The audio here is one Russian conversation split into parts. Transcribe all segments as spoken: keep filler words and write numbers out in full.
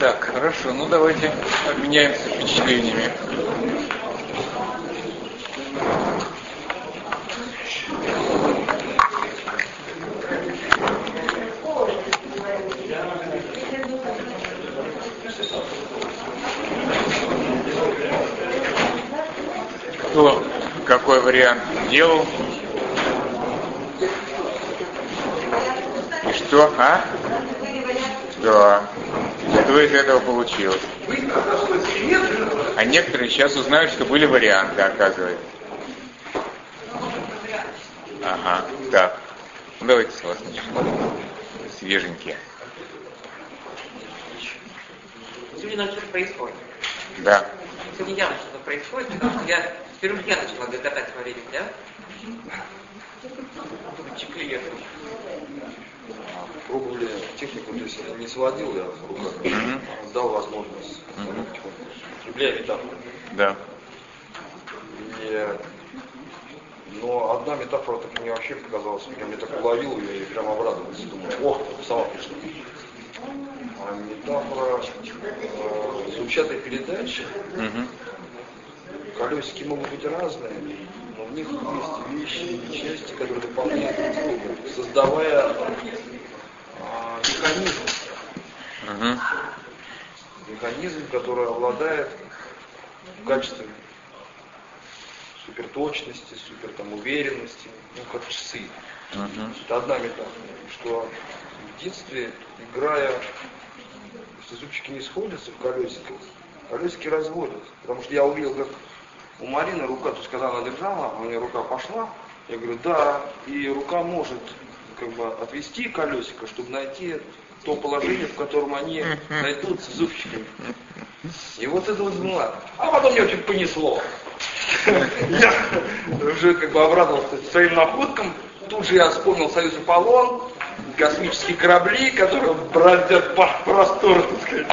Так, хорошо, ну давайте обменяемся впечатлениями. Кто какой вариант делал? И что? А? Да. Что из этого получилось? А некоторые сейчас узнают, что были варианты, оказывается. Ага, так. Ну, давайте с вас начнем. Свеженькие. Сегодня что-то происходит. Да. Сегодня явно что-то происходит, потому что я впервые я начала гадать во время, да? Чеклиер. Пробовали технику, то есть не сводил я в руках, Mm-hmm. а дал возможность Mm-hmm. употребляя метафору. Да. И, но одна метафора так мне вообще показалась, я мне так уловил ее и прям обрадовался, думаю, ох, сама пришла. А метафора э, звучатой передачи, Mm-hmm. колесики могут быть разные, но в них есть вещи и части, которые дополняют друг друга, создавая э, механизм. Mm-hmm. Механизм, который обладает качествами суперточности, супер там уверенности, ну как часы. Mm-hmm. Это одна метафора, что в детстве, играя, если зубчики не сходятся в колесиках, колесики разводятся. Потому что я увидел, как у Марины рука, то есть когда она держала, у нее рука пошла, я говорю, да, и рука может как бы отвести колесико, чтобы найти то положение, в котором они найдутся зубчиками. И вот это вот было. А потом меня чуть понесло. Я уже как бы обрадовался своим находкам. Тут же я вспомнил Союз Аполлон, космические корабли, которые бороздят простор, так сказать.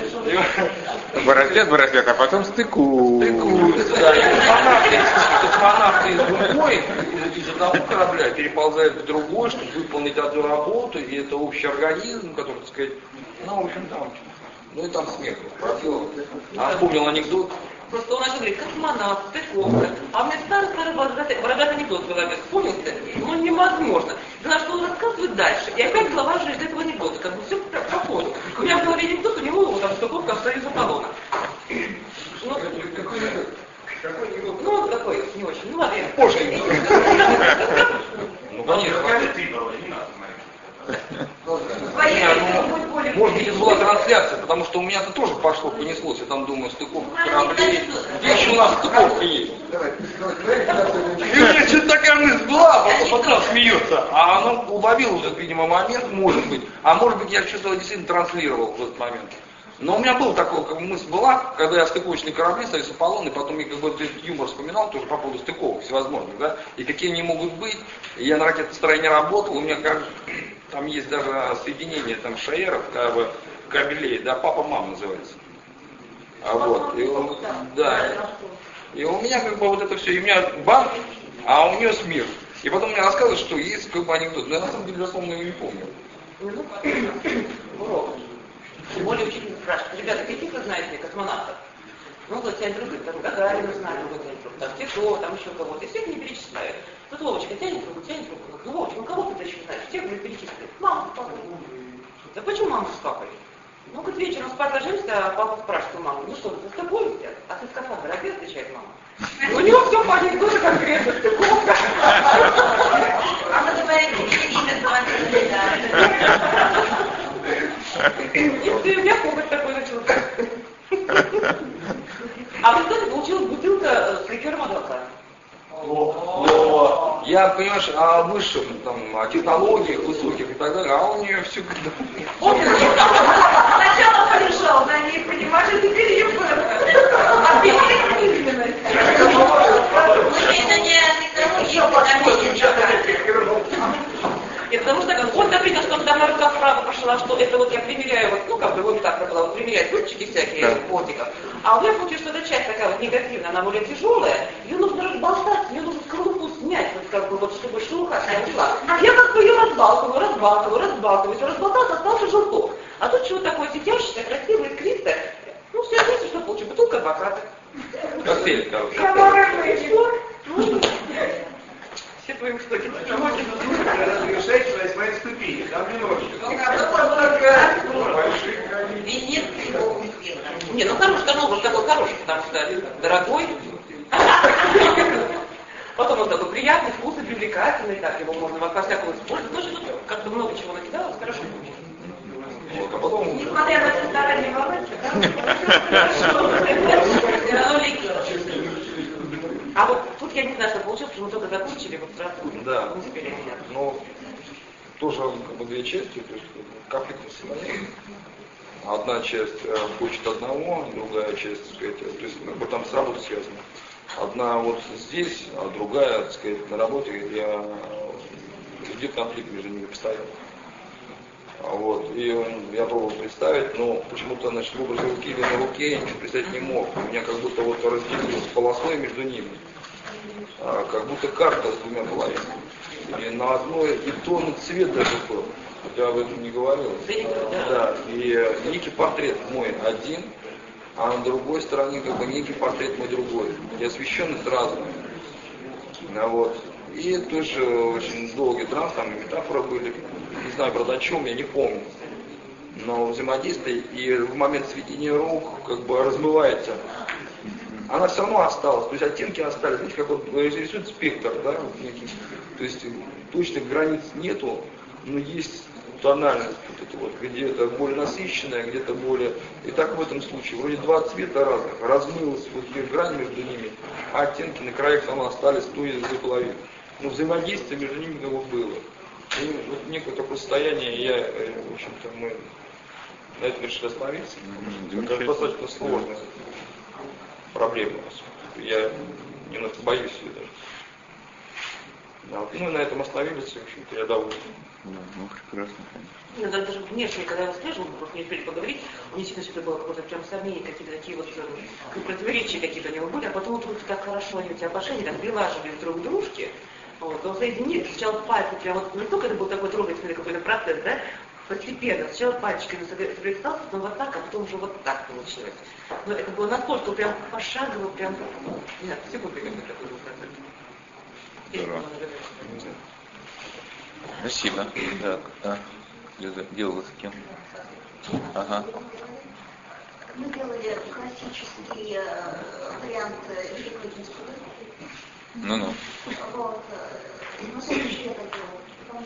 Бороздят, бороздят, а потом стыкуют. Стыкуются, да. И космонавты, космонавты из другой, из одного корабля переползают в другой, чтобы выполнить одну работу, и это общий организм, который, так сказать, ну, в общем, там, ну и там смех проделал. А вспомнил анекдот. Просто он начал говорить, космонавт, стыковка. А у меня старый-старый бородатый, бородатый анекдот в голове вспомнился. Ну, невозможно. Знаю, что он рассказывает дальше. И опять голова же из этого анекдота. Как бы все проходит. У меня в голове анекдот, у него вот, там стыковка в Союз Аполлона. Ну, Какой анекдот? Какой анекдот? ну, он такой, не очень. Ну, ладно, я позже анекдот. Ну, конечно. Может быть, это была трансляция, потому что у меня-то тоже пошло, понеслось. Я там думаю, стыковка кораблей. Где еще у нас стыковка есть? И у меня что-то такая мысль была, потом потом смеется. А она уловила этот, видимо, момент, может быть. А может быть, я что-то действительно транслировал в этот момент. Но у меня был такой, как мысль была, когда я стыковочные корабли, Союз Аполлон, и потом я как бы этот юмор вспоминал тоже по поводу стыковок всевозможных, да, и какие они могут быть. И я на ракетостроении работал, у меня как там есть даже соединение там шаеров, как бы кабелей, да, папа-мама называется. А вот, и он, да, и у меня как бы вот это все, и у меня банк, а у нее СМИР. И потом мне рассказывают, что есть как бы анекдот, но я на самом деле, дословно его не помню. урок. Тем более учитель спрашивает, ребята, каких вы знаете космонавтов? Ну, вот тянет руку, там Гагарина знаю, другой тянет руку, там Титов, там еще кого-то, и всех не перечисляют. Тут Вовочка тянет руку, тянет руку, ну, Вовочка, ну кого ты еще знаешь? Всех не перечисляют. Маму с папой. Да почему маму с папой? Ну, говорит, вечером спать ложимся, а папа спрашивает у мамы, ну что, ты с тобой сидят? А ты скафандр одет, отвечает мама. У него все по анекдоту конкретно, стыковка. А мы говорим, имя звонили, да. И ты, у меня хобот такой начался. А вы кто-то получилась бутылка с ликером адвоката? Но я, понимаешь, о высшем, там, о технологиях высоких и так далее, а у нее все когда... Сначала порешал на них, понимаешь, это переебано. А переебанность. Это не технология, Нет, потому что он допринялся, что когда моя рука вправо пошла, что это вот я примеряю, вот, ну как бы его метафора была, вот примеряю ключики всякие, да. Ботиков. А у меня получилось, что эта часть такая вот негативная, она более тяжелая, ее нужно разболтать, ее нужно скорлупу снять, вот как бы вот, чтобы шелуха вся ушла. Я как бы ее разбалтываю, разбалтываю, разбалтываю, все разболталось, остался желток. А тут чего такое сидящийся, красивый, адвокаты. Коктейль, короче. Все твои устоки. Разрешайте на своей ступени, там немножечко. Не, ну хороший Карнобыль такой хороший, потому что дорогой. Потом он такой приятный, вкусный, привлекательный, так его можно во всякому использовать. Тоже как-то много чего накидалось, хорошо. Вот, а потом... Несмотря на все старания Володьки, А вот тут я не знаю, что получилось, потому что мы только закончили, вот сразу Да. не успели меня. Ну, тоже как бы две части, то есть конфликтное состояние. Одна часть э, хочет одного, другая часть, так сказать, то есть как бы там с работой связано. Одна вот здесь, а другая, так сказать, на работе, где идет конфликт между ними постоянно. Вот. И я пробовал представить, но почему-то, значит, в образе руки или на руке я ничего представить не мог. У меня как будто вот разделилась полосой между ними. А, как будто карта с двумя половинами. И на одной и тон, и цвет даже был. Я об этом не говорил. Да. И некий портрет мой один, а на другой стороне как бы некий портрет мой другой. И освещенность разная. Вот. И тоже очень долгий транс, там и метафоры были. Не знаю, правда, о чем, я не помню. Но взаимодействие, и в момент сведения рук как бы размывается. Она все равно осталась, то есть оттенки остались. Знаете, как вот рисует спектр, да, вот некий. То есть точных границ нету, но есть тональность, вот это вот, где-то более насыщенная, где-то более... И так в этом случае, вроде два цвета разных, размылась вот их грань между ними, а оттенки на краях все равно остались той и за половину. Но взаимодействие между ними как бы было. И вот некое такое состояние, я, в общем-то, мы на этом решили остановиться. Mm-hmm. Это достаточно сложная проблема. Я немножко боюсь ее даже. Да, вот. Ну и на этом остановились, в общем-то, я доволен. Ну, ну прекрасно. Ну, да, даже внешне, когда я слежу, мы просто не успели поговорить, у меня действительно что-то было какое-то прям сомнение, какие-то такие вот ну, противоречия какие-то у него были, а потом вот так хорошо они эти отношения так прилаживались друг к дружке. Вот, он соединил, сначала пальцы, прям вот, не только это был такой трогательный какой-то процесс, да, постепенно, сначала пальчиками соприкасался, но вот так, а потом уже вот так получилось. Но это было настолько прям пошагово, прям, не знаю, секунды как-то такой был процесс. Спасибо. Так, а, делала с кем? Ага. Мы делали классический э, вариант Жиглыкинского. Ну-ну. Вот. На следующий я так делала.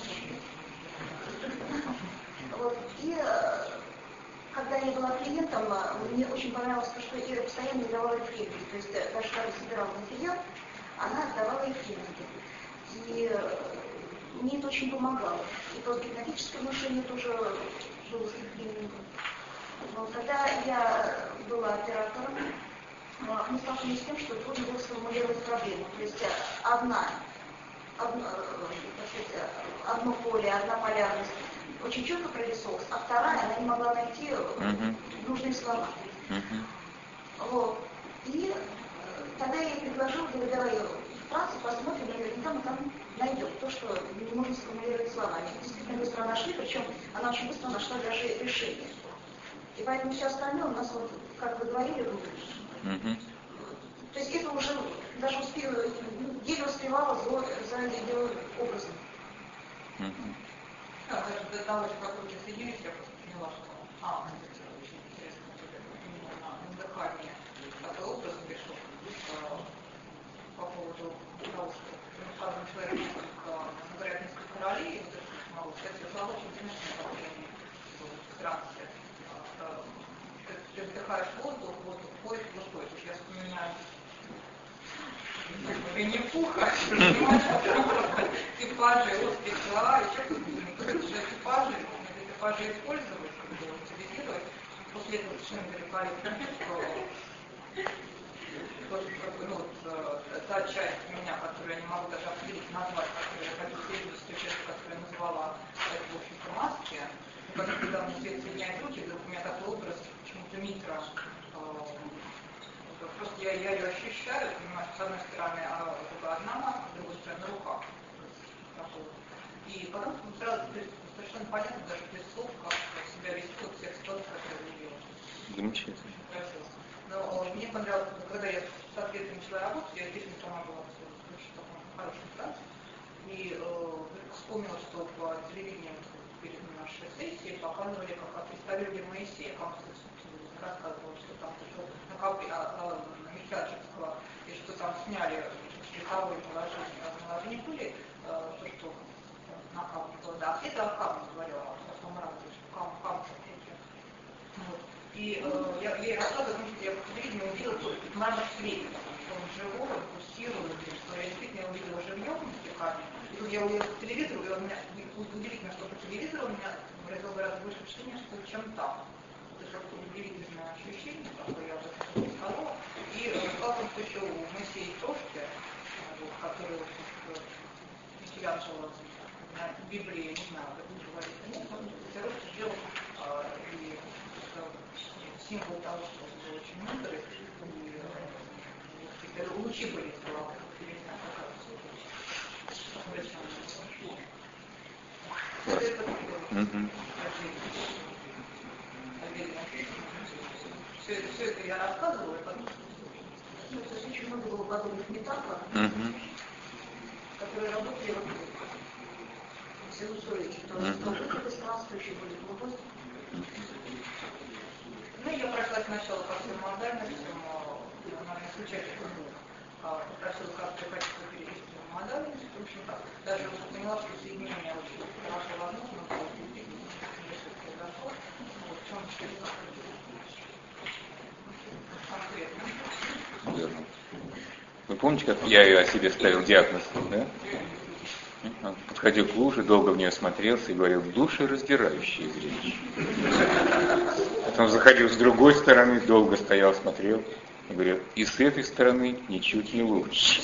Вот. И э, когда я была клиентом, мне очень понравилось то, что Ира постоянно давала тренинги. То есть даже когда собирала материал, она давала их тренинги. И э, мне это очень помогало. И постгипнотическое мышление тоже было с тренингом. Но когда я была оператором, мы столкнулись с тем, что трудно было сформулировать проблему. То есть одна, одно, сказать, одно поле, одна полярность очень четко прорисовалась, а вторая, она не могла найти uh-huh. нужные слова. Uh-huh. Вот. И тогда я ей предложила, говорю, давай в трассе посмотрим, наверняка мы там найдем то, что не можно сформулировать словами. Действительно быстро нашли, причем она очень быстро нашла даже решение. И поэтому все остальное у нас, вот, как вы говорили, uh-huh. то есть это уже даже успела, еле успевала за, за ее образом. Uh-huh. Да, даже до того, как вы соединились, я просто поняла, что а, это очень интересно, именно на дыхание такой образ пришел по поводу того, что каждый человек говорят несколько ролей, вот это мало. Кстати, слова очень замечательное направление в трансе. Ты вдыхаешь воздух, воздух входит в пустой. То есть я вспоминаю Винни-Пуха, типажи, русские слова, еще кто-то же типажи, типажи использовать, утилизировать. После этого совершенно великолепно, что ну, вот, та часть меня, которую я не могу даже определить, назвать, которую я хочу следовать с той частью, которую я назвала, это, в общем-то, маски. Когда, когда мне свет соединяет руки, вдруг у меня такой образ почему-то микро. Э, просто я, я ее ощущаю, понимаю, что с одной стороны а, одна маска, с другой стороны рука. И потом сразу совершенно понятно, даже без слов, как себя вести вот всех ситуаций, которые вы делаете. Замечательно. Но Но мне понравилось, когда я с ответом начала работать, я действительно сама была в очень таком хорошем танце. И э, вспомнила, что по телевидению перед нашей сессией показывали, как представили Моисея, как рассказывала, что там на копе Михайловского, и что там сняли вековое положение, положение были, э, то, что на камне было, да, это о камне говорила, о том разе, что камень, камень, вот. И э, я, я ей рассказывала, потому что я по телевидению увидела мрамор света, что он живой, он пульсирует, что я действительно увидела живьем камень. И тут я увидела по телевизору, и у меня, удивительно, что по телевизору у меня произвело гораздо больше впечатления, что чем там. Это такое удивительное ощущение, какое я уже сказала. И рассказывала, что еще у Моисея Тошки, который Митян жил на Библии, не знаю, как это говорит, нет, он Тошки сделал и символ того, что он был очень мудрый, и лучи были из головы, или не знаю, как все, это, все это я рассказывала, потому что это очень много было подобных метафор, uh-huh. которые работали в синусоиде, что что пространство еще будет глубоким. Ну, я прошла сначала по всем модальностям, наверное, случайно попросила как-то качество перевести в модальность, в общем, даже уже поняла, что соединение очень хорошо возможно, было произошло, вот в чем конкретно. Верно. Вы помните, как я ее о себе ставил диагноз, да? Подходил к луже, долго в нее смотрелся и говорил: душераздирающее зрелище. Потом заходил с другой стороны, долго стоял, смотрел и говорил: и с этой стороны ничуть не лучше.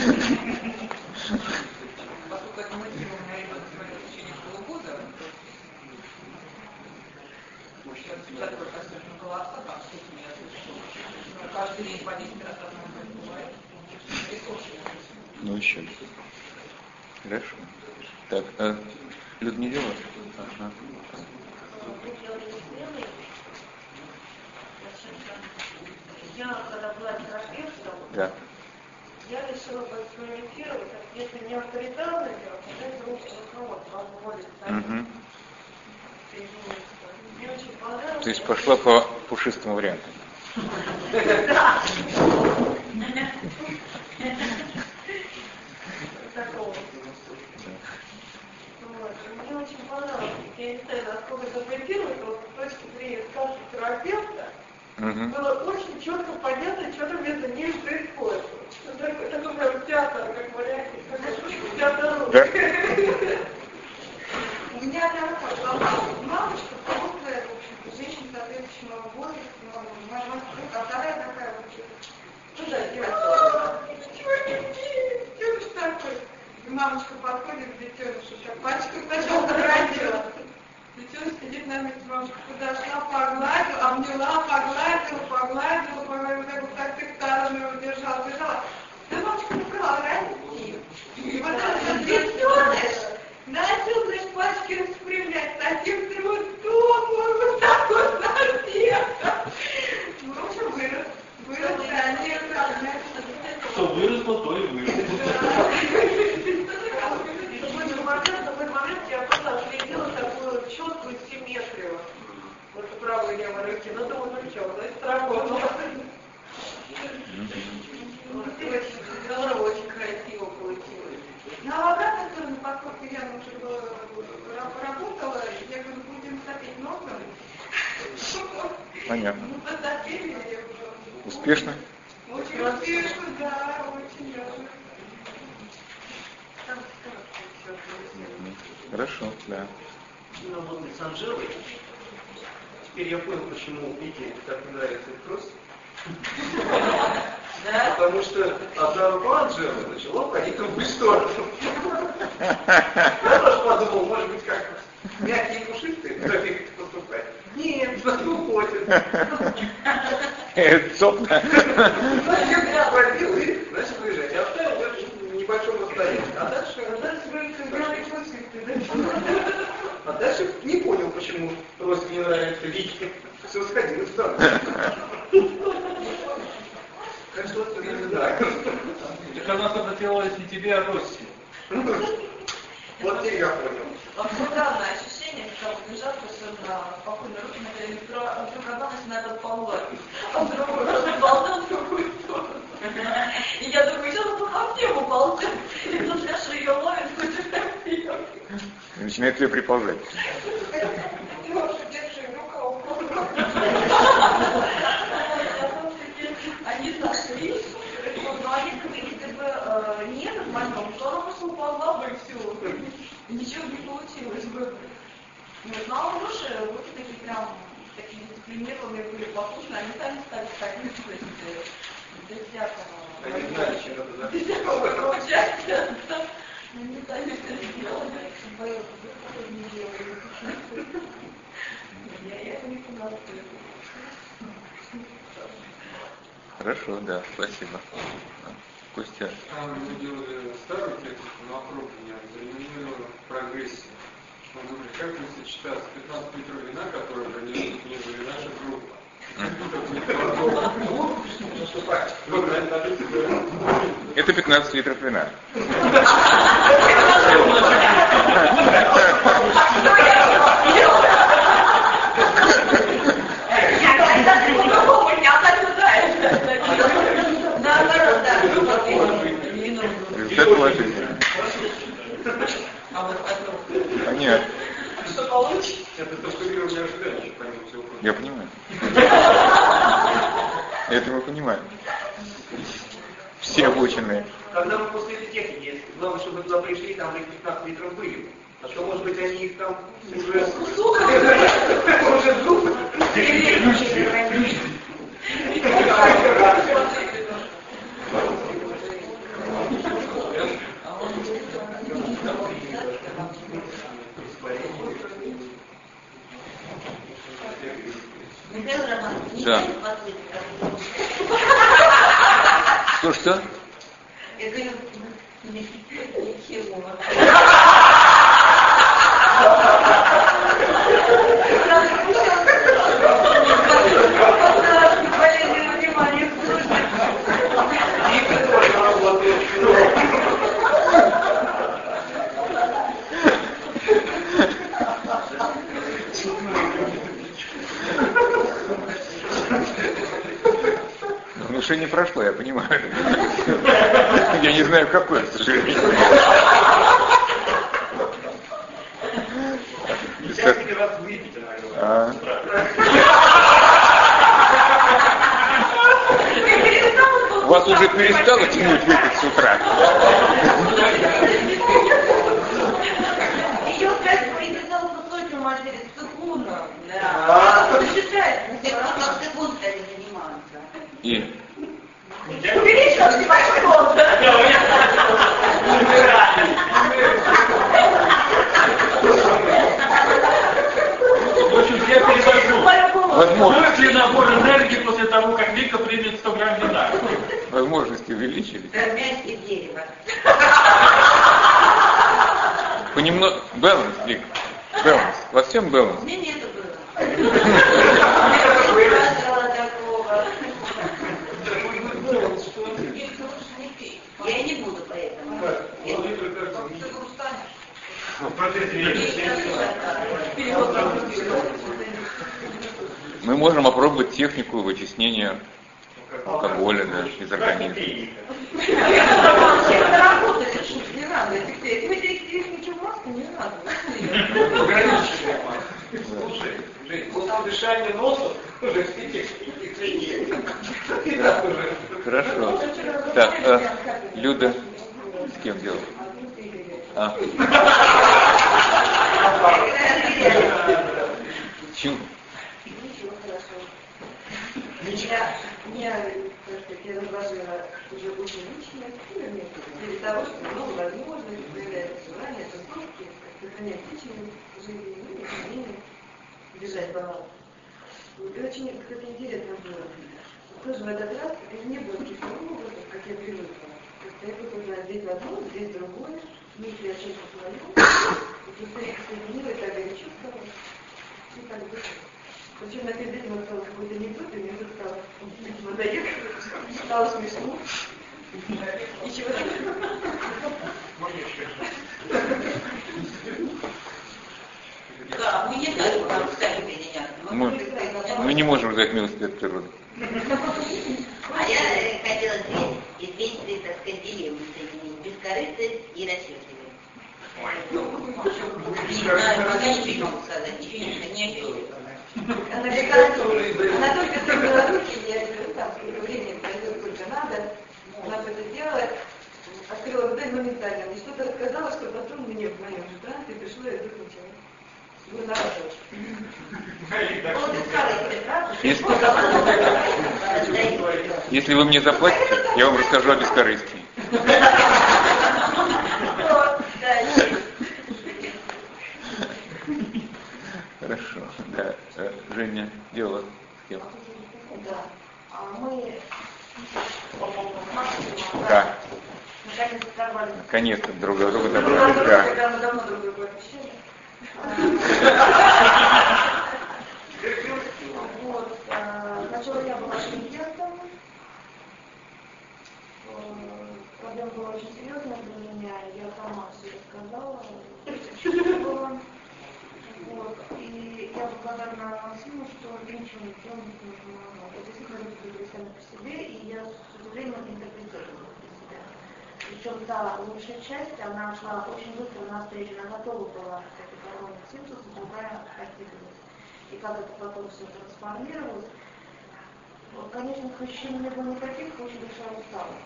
Ну еще. Хорошо. Так, а Людмила? Ага. Я, когда была терапевтом, да. я решила поэкспериментировать, если не авторитарно делать, а это руководство, возможность союза. Мне очень понравилось. То есть пошла по пушистому варианту. Да. Такого. Мне очень понравилось. Я не знаю, насколько это проектировать, но с точки зрения старшего терапевта было очень четко понятно, что там между ними происходит. Такой, такой прям театр, как вариант, театр. Да? У меня прям мамочка, взрослая, в общем, женщина соответствующего возраста, моя мама, а вторая такая вообще. Что за девочка? Чего не девочка такой? И мамочка подходит к детенушу, так пальчиком сначала погладила. Детеныш сидит на месте, мамочка подошла, погладила, обняла, погладила, погладила, погладила, так вот так ты стороной удержала, держала. Да мамочка не права, расти. И вот этот детеныш начал, значит, пальчики распрямлять, таким трудом, вот так вот совсем. Ну, в общем, вырос. Вырос, да, не что выросло, то и выросло. В такой момент я просто следила такую четкую симметрию. Вот у правой и левой руки. Ну, думаю, ну что, значит, сработало. Очень здорово, очень красиво получилось. Ну, а в обратной стороне, поскольку я уже работала, я говорю, будем сопеть носом. Понятно. Ну, посопели, я уже. Успешно? Очень успешно, да, очень даже. Хорошо, да. Ну, вот с Анжелой. Теперь я понял, почему Пете так не нравится этот кросс. Да? Потому что одна рука Анжелы начала ходить в другую сторону. Я тоже подумал, может быть, как мягкие и пушистые, как поступать. Нет, зато уходит. Цопно. Значит, я пробил и начал выезжать. Я оставил в небольшом расстоянии. А дальше, а дальше говорится, белые пушистые. А дальше не понял, почему Росе не нравится Вики. Все сходило в сторону. тебе Росси. Вот ты я понял. Абсолютное ощущение, когда вот лежат совершенно спокойно руки, на вдруг оказалось на этот полу, а другой просто ползет в другую сторону. И я думаю, сейчас он по тему ползет, и тут Леша ее ловит, хоть ее. Начинает ее приползать. Леша, держи, рука упала. Они сошлись, но они, если бы не этот момент, то она просто уползла бы и все. Ничего не получилось бы. Ну, знала лучше, руки такие прям, такие дисциплинированные были, послушные, они сами стали ходить, то есть, без всякого. Они знали, чем это закончится. Без всякого участия, да. Они сами это сделали. Не делали. Я это не поняла. Хорошо, да, спасибо. Костя. А мы делали старую технику на округление, заменили прогрессию. Мы думали, как мы сочетаться пятнадцать литров вина, которые принесут ниже наша группа. Это пятнадцать литров вина. Результат положительный. А нет. Что получится? Это структурирование ожиданий, помимо всего прочего. Я понимаю. Это мы понимаем. Все обученные. Когда мы после этой техники, главное, чтобы мы туда пришли, там их пятнадцать литров были. А что, может быть, они их там уже... Уже зуб? Михаил Романович, Да. Что, что? Я говорю, ничего. Внушение прошло, я понимаю. Я не знаю, какое, к сожалению. Десятки раз выпить, А. Вас уже перестало тянуть выпить с утра? Еще опять привязал кусочек матери с цикуном. Да. Считается, на цикун стали заниматься. И? Увеличил небольшой да? В общем, я перевожу. Возможно. Будет ли набор энергии после того, как Вика примет сто грамм вина? Возможности увеличились. Армянские дерево. Понемногу. Баланс, Вик. Баланс. Во всем баланс. У меня нету было. Не было такого. Я и не буду поэтому. Мы можем опробовать технику вытеснения алкоголя, да, из организма. Это работает, не надо. Если вы здесь ничего маску, не надо. Ограниченная масса. Слушай, Жень, после дышания носом уже все техники. Хорошо. Так, а, Люда, с кем делать? А. Чего? Ничего, хорошо. Я, я, я разложила уже очень личное, для того, чтобы много возможностей появляется желание, тусовки, сохранять личную жизнь, ну, изменения, держать баланс. Вот, и очень как-то интересно было. Тоже в этот раз не было таких образов, как я привыкла. Я привыкла здесь одно, здесь другое, мысли о чем-то своем, и просто их соединила, и так горячо стало, и так вышло. Причем на перед этим осталось какой-то анекдот, и мне тут стало, видимо, доехать, стало смешно. Ничего. вы не знали, что там сами соединяться. Мы, мы не можем ждать милости от природы. А я э, хотела две известные, так сказать, дилеммы соединить. Бескорыстность и расчетливость. Не знаю, пока ничего не могу сказать, ничего не не ощущаю. Она декоративная. Она только согнула руки, я говорю, там, время пройдет сколько надо. Она это делает. Открыла рот моментально. И что-то рассказала, что потом мне в моем же трансе пришло, я выключила. Вы нарожаешь. Если, если вы мне заплатите, я вам расскажу о бескорыстии. Хорошо. Да. Женя, дело с кем? Да. А мы... Да. Наконец-то оторвались. Наконец-то друг от друга добрались. Да. Когда мы давно друг друга обещали. Вот. Сначала я была клиентом. Проблема была очень серьезная для меня. Я сама все рассказала. Вот. И я благодарна Максиму, что ничего не делал, не помогал. Это действительно люди были сами по себе, и я все время интерпретировала для себя. Причем та лучшая часть, она шла очень быстро навстречу, она готова была к этой коронной симптоме, другая активность. И как это потом все трансформировалось, конечно, ощущений не было никаких, очень большая усталость.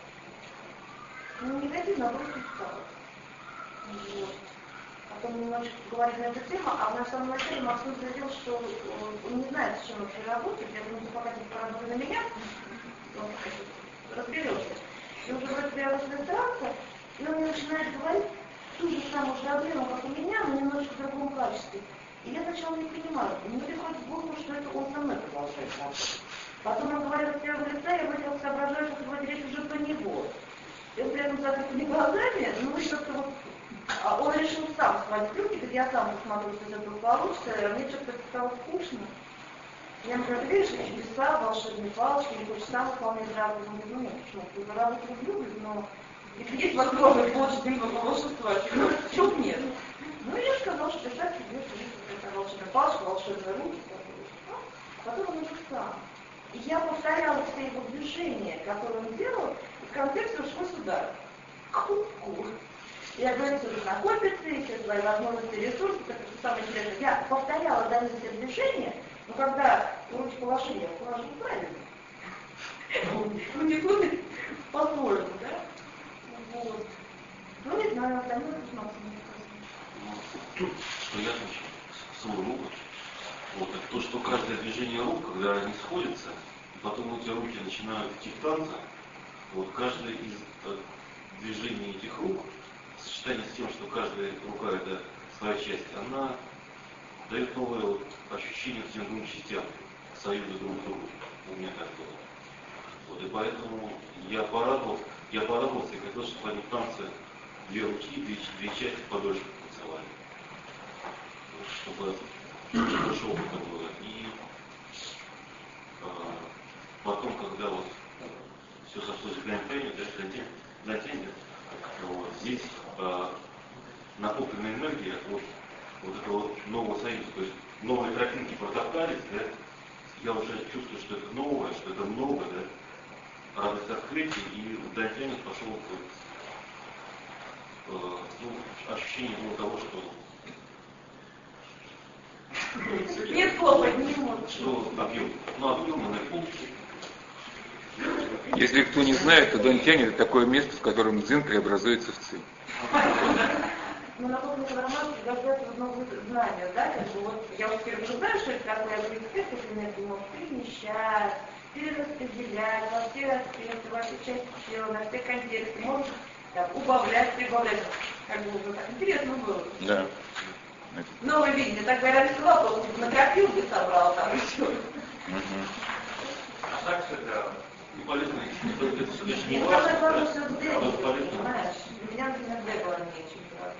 Ну, негативно, а просто усталость. Вот. Потом немножечко говорить на эту тему, а в самом начале Максим заявил, что он не знает, с чем вообще работать, я думаю, пока не поработай на меня, разберешься. И уже вроде бы я разбираться, и он мне начинает говорить ту же самую проблему, как у меня, но немножко в другом качестве. И я сначала не понимаю, мне приходит в голову, что это он со мной продолжает работать. Потом он говорил с первого лица, я вроде соображаю, что вроде речь уже про него. И он при этом закрытыми глазами, ну что-то вот... А он решил сам сводить руки, говорит, я сам посмотрю, что это получится, а мне что-то стало скучно. Я говорю, ты видишь, чудеса, волшебные палочки, не хочешь сам выполнять работу. Он говорит, ну нет, почему? Я работу люблю, но если есть возможность получить немного волшебства, почему нет? Ну и я сказал, что так тебе это волшебная палочка, волшебные руки. Потом он уже сам. И я повторяла все его движения, которые он делал, и в контексте ушло сюда. Ку-ку. Я говорю, что тут накопится, и все свои возможности, ресурсы, это что самое интересное. Я повторяла данные все движения, но когда руки положили, я положила правильно. Руки ходят по-своему, да? Вот. Ну, не знаю, остальное это максимум. Что я начал свой опыт. Вот, это то, что каждое движение рук, когда они сходятся, и потом эти руки начинают идти в танце, вот каждое из э, движений этих рук, в сочетании с тем, что каждая рука это своя часть, она дает новое вот, ощущение к тем двум частям, к союзу друг к другу. У меня так было. Вот, и поэтому я порадовался, я порадовался и хотел, чтобы они в танце две руки, две, две части подольше танцевали. Чтобы хорошо опыта было. И а, потом, когда вот все сошлось в Гранд-Тенде, да, Гранд-Тенде, вот, здесь а, накопленная энергия от вот этого нового союза, то есть новые тропинки протоптались, да, я уже чувствую, что это новое, что это много, да, радость открытия, и в Гранд-Тенде пошел вот, а, ну, ощущение было того, что Нет слова, не может. что объем, ну объем энергии. Если кто не знает, то Дантянь это такое место, в котором дзин преобразуется в ци. Ну, на каком-то информации рождается новые знания, да, как бы вот, я вот теперь уже знаю, что это такое, я говорю, теперь эту энергию может перемещать, перераспределять во все аспекты, во все части тела, на все контексты, может там, убавлять, прибавлять, как бы уже так интересно было. Да. Новое видение, так говоря, рисовал, просто накопил, бы собрал там и все. А так все это не полезно, это лишь не И важно, самое главное, да? все А сделать, вот полезно. понимаешь? Для меня, например, две главные очень важно.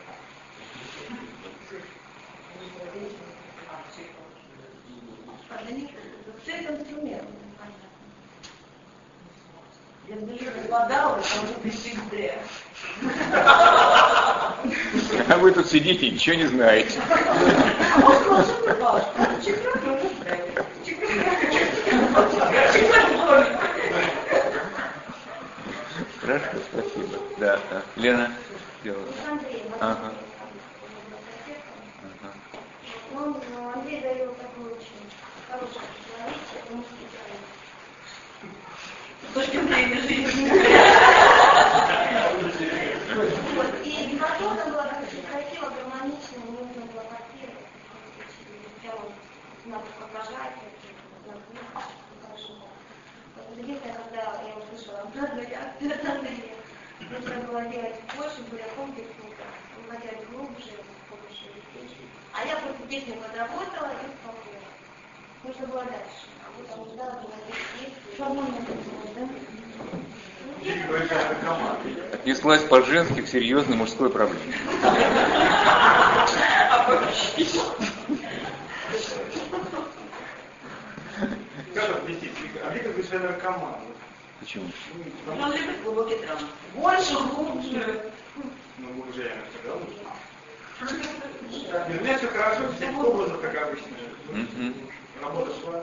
А для них все это инструмент. Я движение вода, уже там уже быстрее. А вы тут сидите и ничего не знаете. Хорошо, спасибо. Да, да. Лена делала. Ага. Ага. Ну, Андрей дает такой очень хороший противоречие, потому что С точки зрения жизни. вот, и потом там была очень красиво, гармонично, не нужно было копировать. Прямо надо подражать, хорошо. Единственное, когда я услышала обратную реакцию от Андрея, нужно было делать больше, более комплексно, уходя глубже, с помощью песни. А я просто песню подработала и успокоила. Нужно было дальше. А вот там ждала, что есть. Отнеслась по-женски к серьезной мужской проблеме. Как объяснить? Андрей как бы человек наркоман. Почему? Он любит глубокий травм. Больше, глубже. Ну, глубже я иногда лучше. Нет, у меня все хорошо, все образы, как обычно. Работа шла.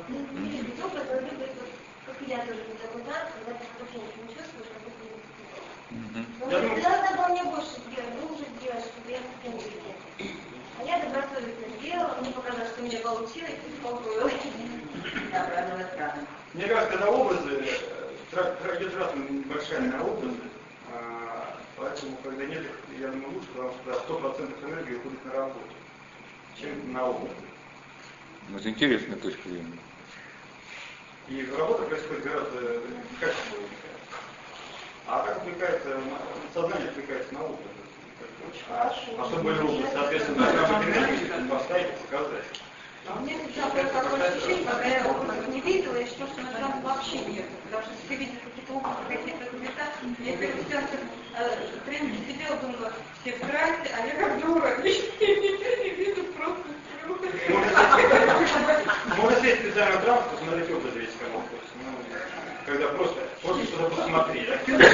Как я тоже не забываю, когда ты вообще не чувствуешь, как это не Я думаю, Ты должна была мне больше сделать, глубже сделать, чтобы я хотела сделать. А я добросовестно сделала, мне показалось, что у меня получилось, и успокоилась. Да, правильно, правильно. мне кажется, когда образы, трагедия небольшая на образы, поэтому, когда нет их, я думаю, лучше, потому что сто процентов энергии уходит на работу, чем на образы. Ну, это интересная точка зрения. И работа происходит гораздо качественнее. А как отвлекается, сознание отвлекается на образы. Очень хорошо. А чтобы были образы, соответственно, должна быть энергия, поставить и показать. А мне всегда было такое ощущение, когда я образов не видела, и что, что на самом вообще нет. Потому что если ты видишь какие-то образы, какие-то цвета, я первый сеанс э, тренинг сидела, думала, все в красе, а я как дура, ничего не вижу, просто сплю. Можно сесть специально в транспорт, посмотреть образы весь канал. Когда просто, просто что-то посмотреть.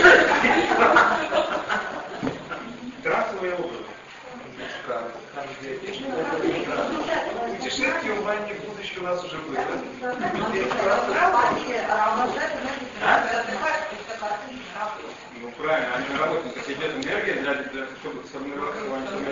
Трансовые образы. Путешествие в ванне в будущее у нас уже было. Ну правильно, они на работе, то есть идет энергия, для, для, чтобы сформироваться,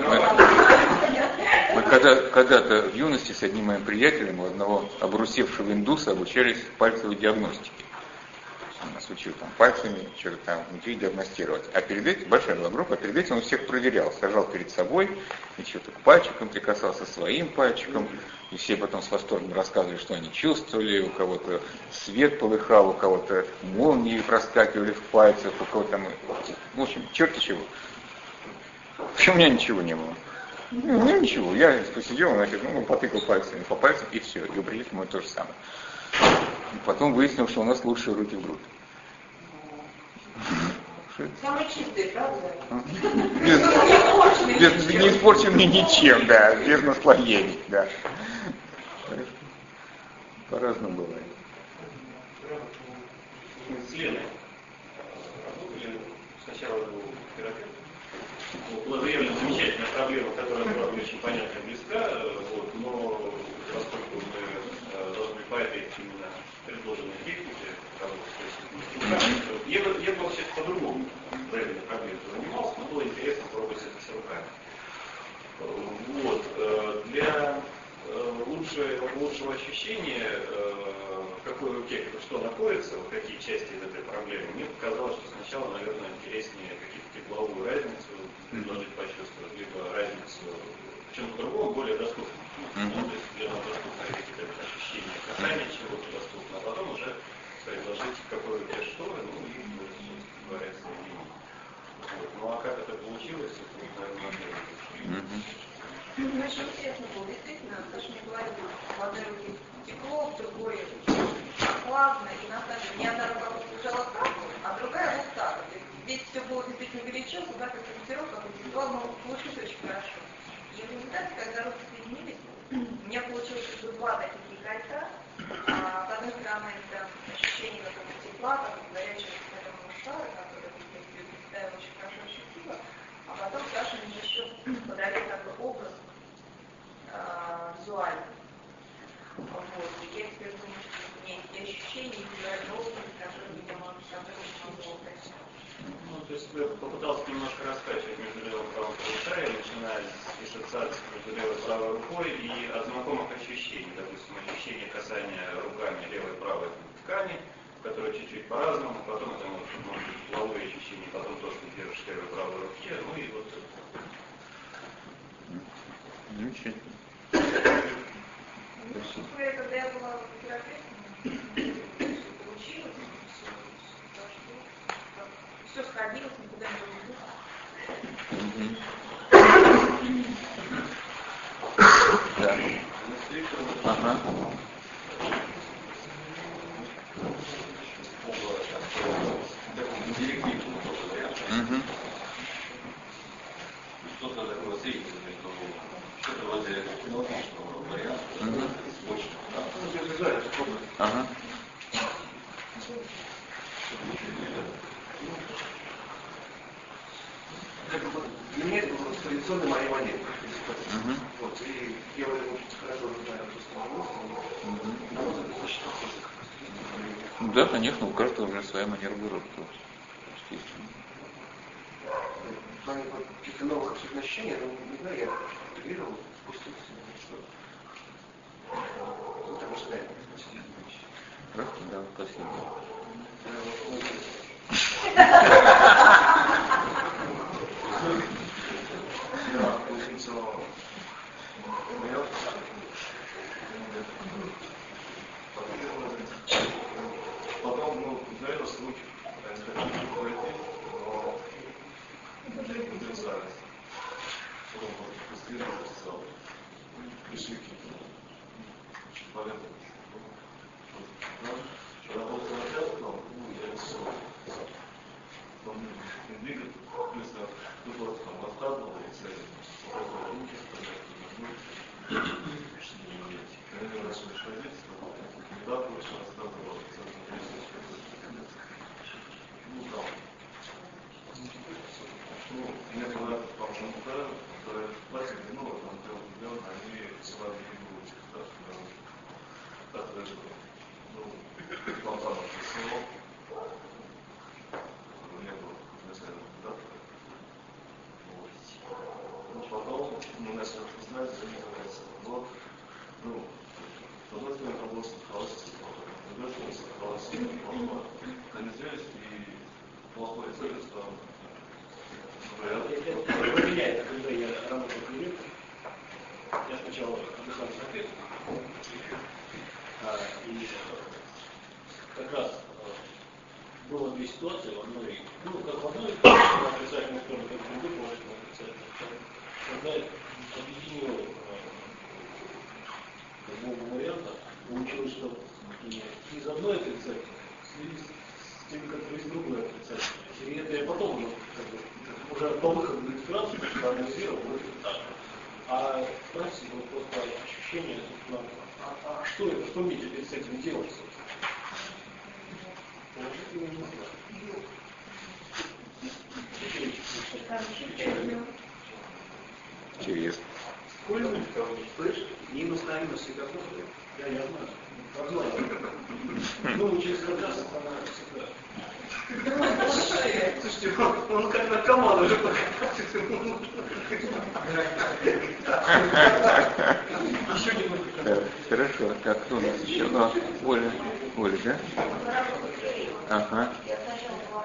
Мы когда, когда-то в юности с одним моим приятелем, у одного обрусевшего индуса, обучались пальцевой диагностике. Он нас учил там пальцами, что-то там внутри диагностировать. А перед этим, большая была группа, а перед этим он всех проверял. Сажал перед собой, и что-то к пальчикам прикасался своим пальчиком. И все потом с восторгом рассказывали, что они чувствовали. У кого-то свет полыхал, у кого-то молнии проскакивали в пальцах, у кого-то там... В общем, черти чего. В общем, у меня ничего не было. Ну, у меня ничего. Я посидел, значит, ну, потыкал пальцами по пальцам, и все. И у приятеля мой то же самое. Потом выяснил, что у нас лучшие руки в группе. Самые чистые, правда? Без, без, не испорченные ничем, да, без наслоений, да. По-разному бывает. Мы с Леной работали, сначала был терапевт. Была заявлена замечательная проблема, которая была мне очень понятна и близка, вот, но поскольку мы должны по этой именно предложенной технике работать, я, я был сейчас по-другому заявленной проблемой занимался, но было интересно пробовать это с руками. Вот, для лучшего, лучшего ощущения, в какой руке что находится, в какие части из этой проблемы, мне показалось, что сначала, наверное, интереснее какие-то тепловую разницу предложить почувствовать, либо разницу в чем-то другом, более доступном. Mm-hmm. Ну, то есть для нас доступно какие-то ощущения касания чего-то доступно, а потом уже предложить, какой у тебя что, ну и, собственно говоря, соединить. Вот. Ну а как это получилось, это, наверное, mm-hmm. Ну, очень интересно было, действительно, потому что мне говорили, в одной руке тепло, в другой плавно, и на самом деле ни одна рука лежала так, а другая вот так. Здесь все было действительно горячо, куда как корректировка, как тепло, но получилось очень хорошо. И в результате, когда руки соединились, у меня получилось как бы два таких кольца. А, с одной стороны, это ощущение какого-то тепла, как горячего соленого шара, который я представила очень хорошо ощутила, а потом Саша мне еще подарила я попытался немножко раскачивать между левым и правым полушарием, начиная с диссоциации между левой и правой рукой и от знакомых ощущений, допустим, ощущение касания руками левой и правой ткани, которое чуть-чуть по-разному, потом это может, может быть половые ощущения, потом то, что держишь в левой и правой руке, ну и вот это. Замечательно. Спасибо. Когда я была терапевтом, училась, все сходилось, никуда не было. Да. Ага. Угу. Что-то такое среднее между что-то вроде аналогичного варианта. Очень. Ага. Для меня это было традиционной моей манерой. Угу. Вот, и я в этом очень хорошо знаю русского языка. Да, конечно, у каждого уже своя манера выработка. Естественно. В плане каких-то новых абсолютно ощущений, ну, не знаю, я интегрировал, спустился, что. Ну, так уж да. Хорошо, да, спасибо. Потом, ну, наверное, случай, когда я хочу пройти, но потенциальность. Потом быстрее написал. Пришли какие-то очень полезные. Работал на театр, ну, я рисовал. Там двигатель, плюс ну, просто там раскладывал, и цель, показывал руки, стоять, когда я начал шагать, недавно очень рассказывал, ну, там, ну, у меня была там жена, которая платила, ну, там, делал миллион, они рисовали фигуру, так даже, ну, Платанов рисовал, не было, не знаю, да? Вот. Ну, потом мы начали узнать, что называется, вот, ну, с одной стороны, это было сохранилось, с другой стороны, сохранилось, канализируясь и плохое цель стало. Для меня это когда я работал клиентом, я сначала отдыхал с ракетой, и как раз было две ситуации в одной, ну, как в одной отрицательной стороне, как в другой положительной отрицательной стороне. Когда я объединил оба варианта, получилось, что из одной отрицательной слились с теми, которые из другой отрицательной. И это я потом уже, как бы, уже по выходу на инспирацию проанализировал, вот это так. А в практике было просто ощущение, а, а что это, что мне теперь с этим делать? Положительно не знаю. Интересно. Сколько? Слышь, минус на минус всегда тоже. Да, я знаю. Как знаю. Ну, через когда становится всегда. Слушайте, он, он как на команду уже покатается. Еще немного. Хорошо. Так, кто у нас еще? А, Оля. Оля, да? Ага. Я сначала была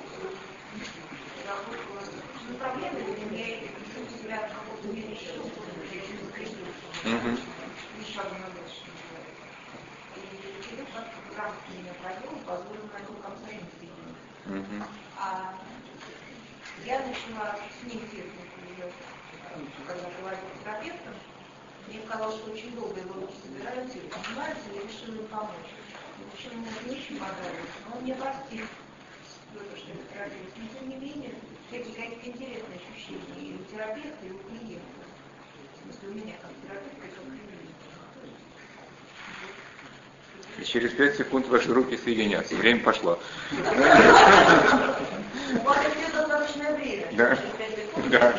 проблемы для меня, я себя какого-то не решила, Угу. и Филипп как меня провел, позволил на нем концерт сделать. Угу. А я начала с ним технику ее, когда была терапевтом, мне казалось, что очень долго его руки собираются и понимаются, я решила ему помочь. В общем, ему не очень понравилось, но он мне простил то, что это родилось. Но тем не менее, эти какие-то интересные ощущения и у терапевта, и у клиента. В смысле, у меня как терапевта, и как клиента. И через пять секунд ваши руки соединятся. Время пошло. У вас есть достаточное время. Да. Да.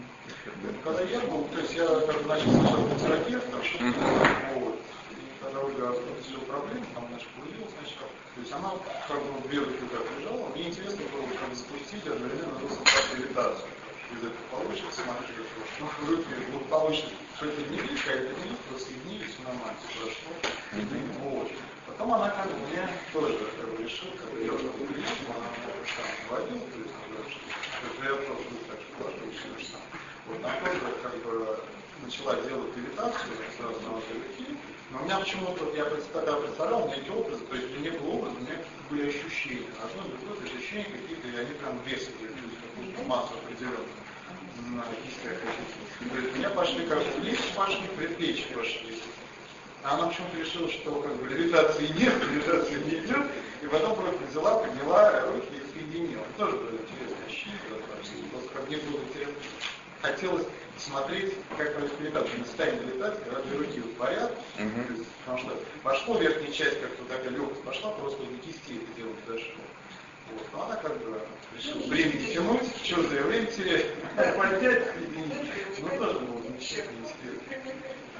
Когда я был, то есть я начал сначала терапевтом, вот, и когда уже определил проблему, там, значит, появилась сначала. То есть она как бы в белых руках лежала. Мне интересно было как запустить одновременно гравитацию. Из этого получится, смотри, что руки благополучно, что это не велика, это не велика, соединились, все нормально, все хорошо. Вот. Потом она как бы меня тоже как бы решила, как бы я уже был клиентом, она меня там вводила, то есть, что я тоже был так, что тоже решила, что вот она тоже как бы начала делать левитацию сразу на вот руки, но у меня почему-то, я тогда представлял, у меня эти образы, то есть не было образа, у меня были ощущения, одно или другое, ощущения какие-то, и они прям весят, какую-то массу определенную на кистях. То есть у меня пошли как бы плечи пошли, предплечья пошли. А она почему-то решила, что как бы левитации нет, левитации не идет, и потом просто взяла, подняла руки и соединила. Тоже было интересное ощущение, просто как мне было интересно. Хотелось смотреть, как происходит левитация. На состоянии левитации, когда две руки в порядке, mm-hmm. потому что пошло верхняя часть, как-то такая легкость пошла, просто до кисти это дело не дошло. Вот. Но она как бы решила времени тянуть, что за время терять, поднять, соединить. Ну тоже было замечательно интересно.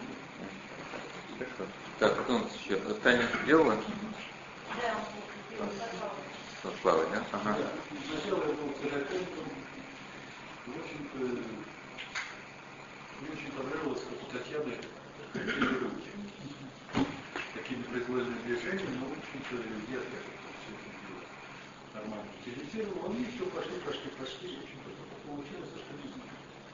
Так, кто у нас еще? Таня делала? Да. Со Славой, да? Ага. Сначала я был терапевтом. В общем-то, мне очень понравилось, как у Татьяны такие руки. Такими произвольными движениями, но, в общем-то, я так все это дело нормально утилизировал. Они все пошли, пошли, пошли. В общем-то, получилось, что не знаю.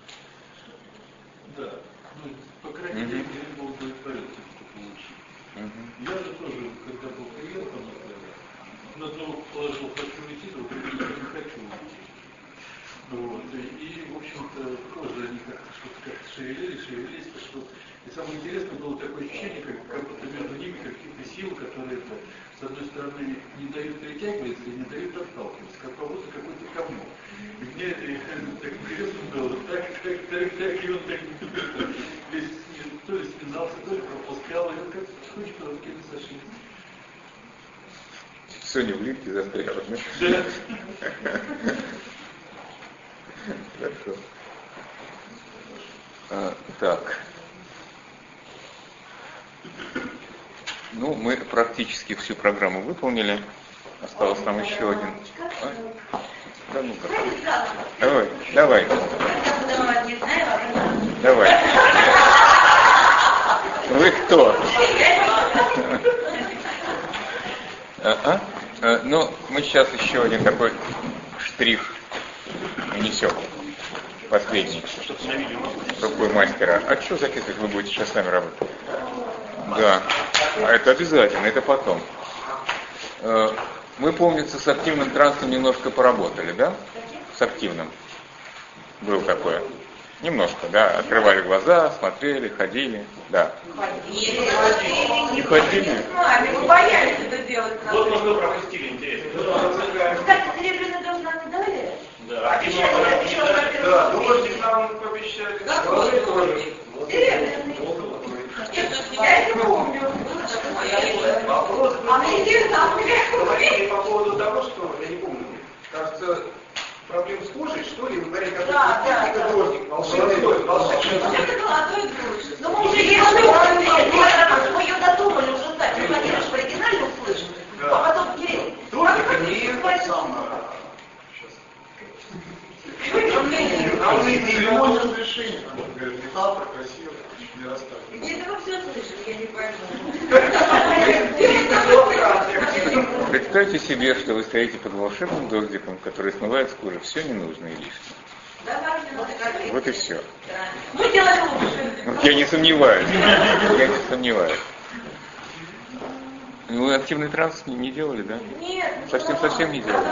Да. Ну, по крайней мере, mm-hmm. я был удовлетворен тем, что получил. Mm-hmm. Я же тоже, когда был клиентом, на одного положил «хочу уйти», другого не хочу уйти. Вот. И, и, в общем-то, тоже они как-то что-то как-то шевелились, шевелились, что... И самое интересное было такое ощущение, как, как будто между ними какие-то силы, которые, это, с одной стороны, не дают притягиваться и не дают отталкиваться, как будто какой-то комок. И мне это так интересно было, так, так, так, так, и он так весь то ли спинался, то ли пропускал, и он как-то точно руки не сошли. Соня в лифте застряла, да? Да. Хорошо. А, так. Ну, мы практически всю программу выполнили. Осталось нам еще один. А? Да ну-ка. Давай, давай. Давай. Вы кто? А-а. А, ну, мы сейчас еще один такой штрих несем. Последний. Рукой мастера. А что записывать? Вы будете сейчас сами работать? Да. А это обязательно, это потом. Мы, помнится, с активным трансом немножко поработали, да? С активным. Было такое. Немножко, да. Открывали глаза, смотрели, ходили. Да. Ходили. Не ходили? Мы боялись это делать. Вот мы что пропустили, интересно. Кстати, серебряный дождь нам не дали? Да. Обещали, обещали. Да, дождик нам пообещали. Какой дождик? Серебряный. Я не помню. Вопрос А мне интересно, а мне по поводу того, что, я не помню, кажется, проблем с кожей, что ли, вы говорите, как Да, да, да. дождик, волшебный дождь, волшебный дождь. Это золотой дождь. Ну, мы уже ее додумали, мы ее додумали уже так. Мы хотели, что оригинально услышим, а потом перед. Дождик не самое. Нам не церемония разрешения, говорят, метафора красиво, не расставить. Где ты вы все слышишь, я не пойму. Представьте себе, что вы стоите под волшебным дождиком, который смывает с кожи все ненужное и лишнее. Вот и все. Мы делаем лучше. Вот я не сомневаюсь. Я не сомневаюсь. Вы активный транс не, не делали, да? Нет. Совсем-совсем не делали.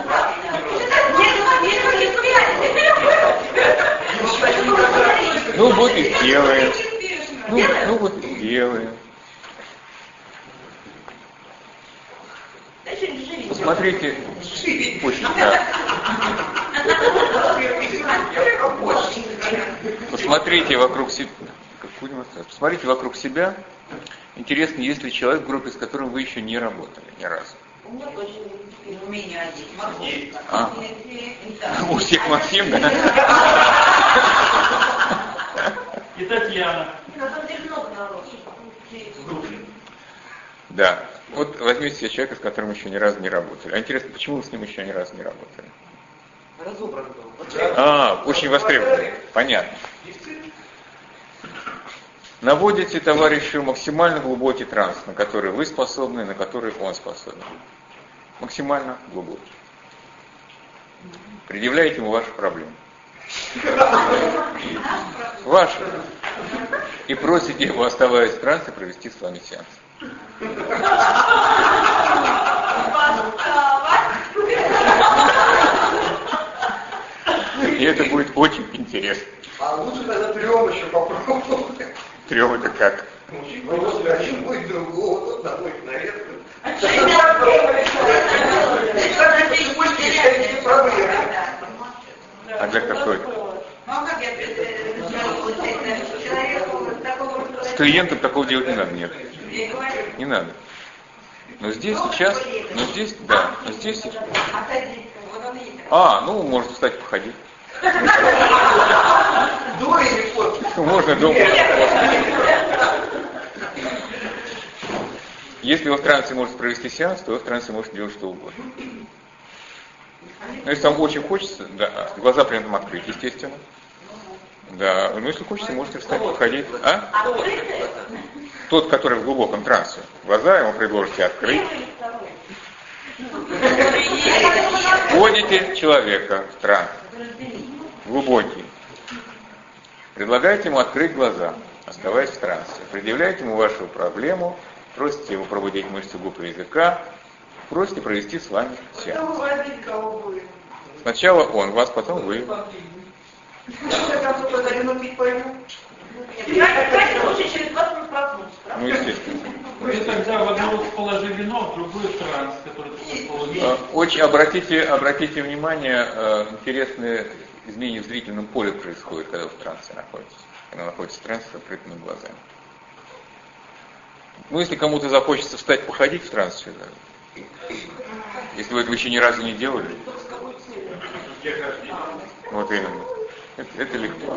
Ну вот и сделаем. Ну, ну вот и сделаем. Посмотрите, очень, да. Посмотрите вокруг себя. Какую демонстрацию? Посмотрите вокруг себя. Интересно, есть ли человек в группе, с которым вы еще не работали ни разу? У меня один. Максим. А. У всех Максим, да? И Татьяна. На самом деле много народу. Да. Вот возьмите себе человека, с которым еще ни разу не работали. А интересно, почему вы с ним еще ни разу не работали? Разобран был. А, очень востребованный. Понятно. Наводите товарищу максимально глубокий транс, на который вы способны, на который он способен. Максимально глубокий. Предъявляете ему вашу проблему. Вашу. И просите его, оставаясь в трансе, провести с вами сеанс. И это будет очень интересно. А лучше тогда трем еще попробовать. Трем это как? Ну, вот один будет другого, тот наводит на редко. А для какой? С клиентом такого делать не надо, нет. Не надо. Но здесь сейчас, но здесь, да, но здесь... А, ну, может встать походить. До или после? Можно до. Если вы в трансе можете провести сеанс, то вы в трансе можете делать что угодно. Но если вам очень хочется, да, глаза при этом открыть, естественно. Да, но если хочется, можете встать, походить. А? Тот, который в глубоком трансе. Глаза ему предложите открыть. Вводите человека в транс. Глубокий. Предлагаете ему открыть глаза, оставаясь в трансе. Предъявляете ему вашу проблему, просите его пробудить мышцы губ и языка, просите провести с вами сеанс. Сначала он вас, потом вы. Ну, естественно. Вы тогда в одно положи вино, в другой транс, который ты Очень обратите, обратите внимание, интересные изменения в зрительном поле происходят, когда вы в трансе находитесь. Когда находитесь в трансе с открытыми глазами. Ну, если кому-то захочется встать, походить в трансе, да. Если вы этого еще ни разу не делали. Вот именно. Это, это легко.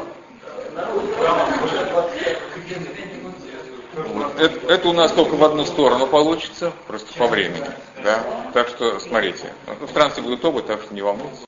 Вот. Это, это у нас только в одну сторону получится, просто по времени. Да? Так что, смотрите. В трансе будут оба, так что не волнуйтесь.